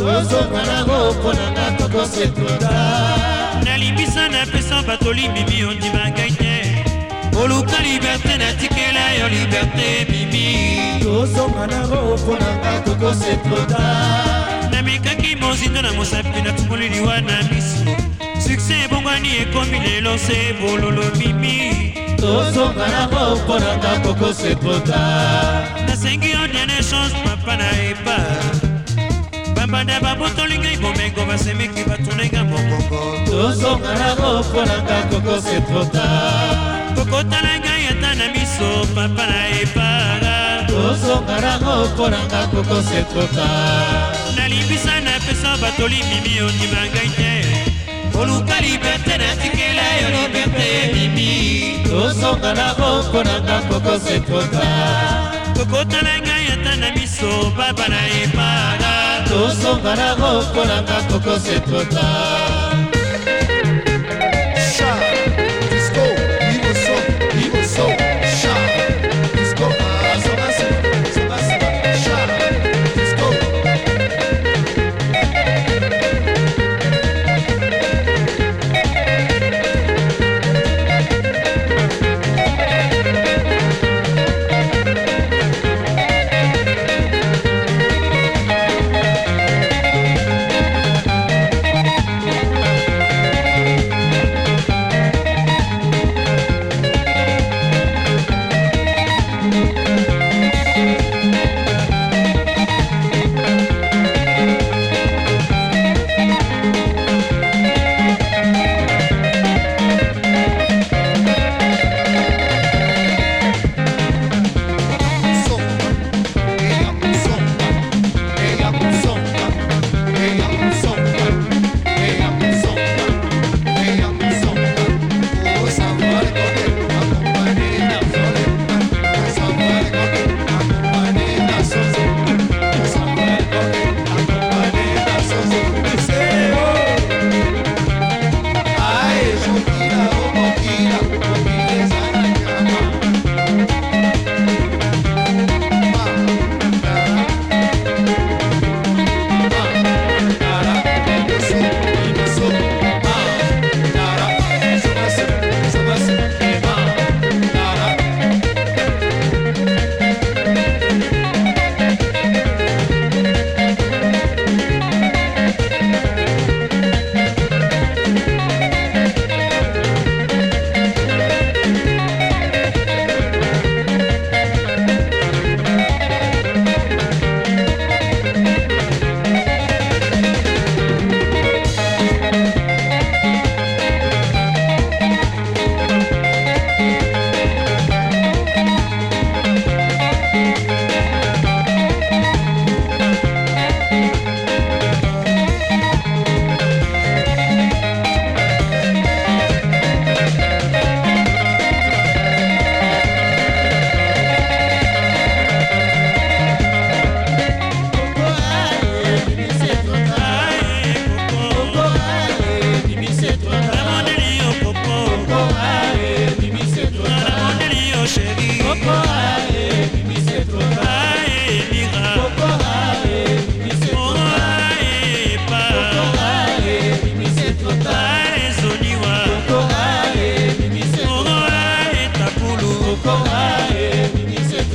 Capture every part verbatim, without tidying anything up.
tozongana roponanga koko c'est trop tard. Nalimbisa na pesa batoli mimi ondima gagne. Oluka liberté na tikela yo liberté mimi. Tozongana roponanga koko c'est trop tard. Namekaki mozindo na mosapi na tumulili wana miso. Succès bongwani ekomi lelo se bololo mimi. Tozongana roponanga koko c'est trop tard. Nasengi yo dernière chance papa na epa. Bambanda babotoli ngai bomengo basemeki batulenga mokongo. Tozongana roponanga koko c'est trop tard. Koko tala ngai ata na miso papa na epa. Tozongana roponanga koko c'est trop tard. Nalimbisa na pesa batoli mimi ondima ngai te. Oluka liberté na tikela yo liberté mimi. Tozongana roponanga koko c'est trop tard. Koko tala ngai ata na miso papa na epa. Tozongana roponanga koko c'est trop tard. Sha, disco, Ivo Soul, Ivo Soul, Sha, disco, ah, songa songa, songa songa, Sha, disco.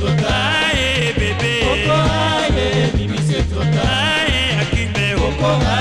Coco,